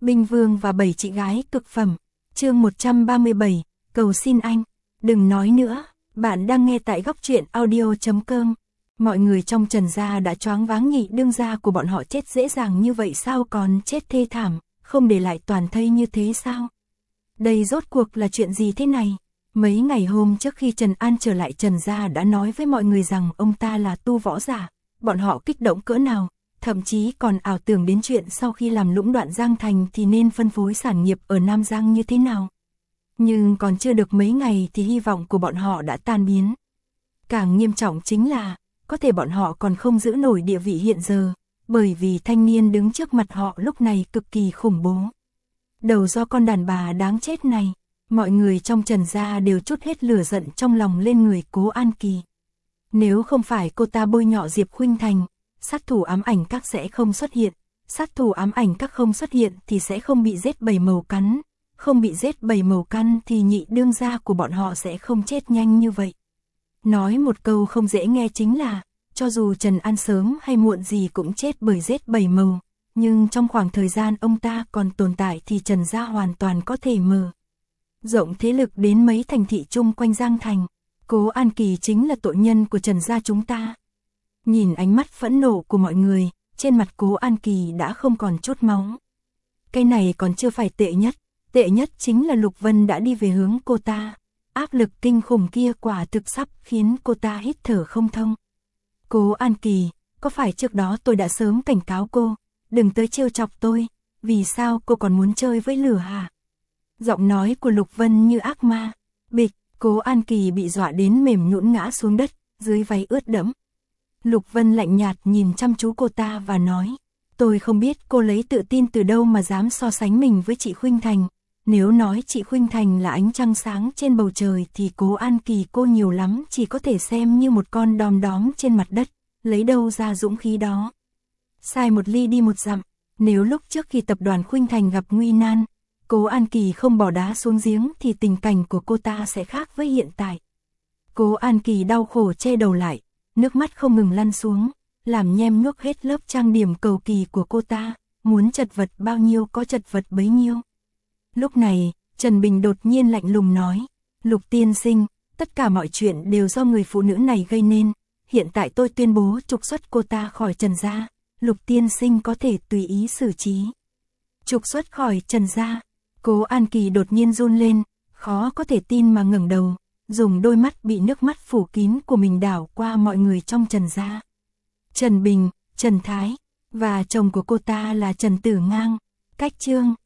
Binh Vương và 7 chị gái cực phẩm. Chương 137, cầu xin anh. Đừng nói nữa, bạn đang nghe tại góc truyện audio.com. Mọi người trong Trần gia đã choáng váng nhị đương gia của bọn họ chết dễ dàng như vậy sao, còn chết thê thảm, không để lại toàn thây như thế sao? Đây rốt cuộc là chuyện gì thế này? Mấy ngày hôm trước khi Trần An trở lại Trần gia đã nói với mọi người rằng ông ta là tu võ giả, bọn họ kích động cỡ nào, thậm chí còn ảo tưởng đến chuyện sau khi làm lũng đoạn Giang Thành thì nên phân phối sản nghiệp ở Nam Giang như thế nào. Nhưng còn chưa được mấy ngày thì hy vọng của bọn họ đã tan biến. Càng nghiêm trọng chính là, có thể bọn họ còn không giữ nổi địa vị hiện giờ, bởi vì thanh niên đứng trước mặt họ lúc này cực kỳ khủng bố. Đầu do con đàn bà đáng chết này, mọi người trong Trần gia đều trút hết lửa giận trong lòng lên người Cố An Kỳ. Nếu không phải cô ta bôi nhọ Diệp Khuynh Thành, sát thủ ám ảnh các sẽ không xuất hiện, sát thủ ám ảnh các không xuất hiện thì sẽ không bị giết bảy màu cắn, không bị giết bảy màu căn thì nhị đương gia của bọn họ sẽ không chết nhanh như vậy. Nói một câu không dễ nghe chính là, cho dù Trần An sớm hay muộn gì cũng chết bởi giết bảy màu, nhưng trong khoảng thời gian ông ta còn tồn tại thì Trần gia hoàn toàn có thể mở rộng thế lực đến mấy thành thị chung quanh Giang Thành. Cố An Kỳ chính là tội nhân của Trần gia chúng ta. Nhìn ánh mắt phẫn nộ của mọi người, trên mặt Cố An Kỳ đã không còn chút máu. Cái này còn chưa phải tệ nhất chính là Lục Vân đã đi về hướng cô ta. Áp lực kinh khủng kia quả thực sắp khiến cô ta hít thở không thông. Cố An Kỳ, có phải trước đó tôi đã sớm cảnh cáo cô, đừng tới trêu chọc tôi, vì sao cô còn muốn chơi với lửa hả? Giọng nói của Lục Vân như ác ma. Bịch, Cố An Kỳ bị dọa đến mềm nhũn ngã xuống đất, dưới váy ướt đẫm. Lục Vân lạnh nhạt nhìn chăm chú cô ta và nói, tôi không biết cô lấy tự tin từ đâu mà dám so sánh mình với chị Khuynh Thành. Nếu nói chị Khuynh Thành là ánh trăng sáng trên bầu trời thì Cố An Kỳ cô nhiều lắm chỉ có thể xem như một con đom đóm trên mặt đất, lấy đâu ra dũng khí đó. Sai một ly đi một dặm, nếu lúc trước khi tập đoàn Khuynh Thành gặp nguy nan, Cố An Kỳ không bỏ đá xuống giếng thì tình cảnh của cô ta sẽ khác với hiện tại. Cố An Kỳ đau khổ che đầu lại, nước mắt không ngừng lăn xuống, làm nhem nhuốc hết lớp trang điểm cầu kỳ của cô ta, muốn chật vật bao nhiêu có chật vật bấy nhiêu. Lúc này, Trần Bình đột nhiên lạnh lùng nói, Lục tiên sinh, tất cả mọi chuyện đều do người phụ nữ này gây nên, hiện tại tôi tuyên bố trục xuất cô ta khỏi Trần gia, Lục tiên sinh có thể tùy ý xử trí. Trục xuất khỏi Trần gia, Cố An Kỳ đột nhiên run lên, khó có thể tin mà ngẩng đầu, dùng đôi mắt bị nước mắt phủ kín của mình đảo qua mọi người trong Trần gia. Trần Bình, Trần Thái, và chồng của cô ta là Trần Tử Ngang. Cách chương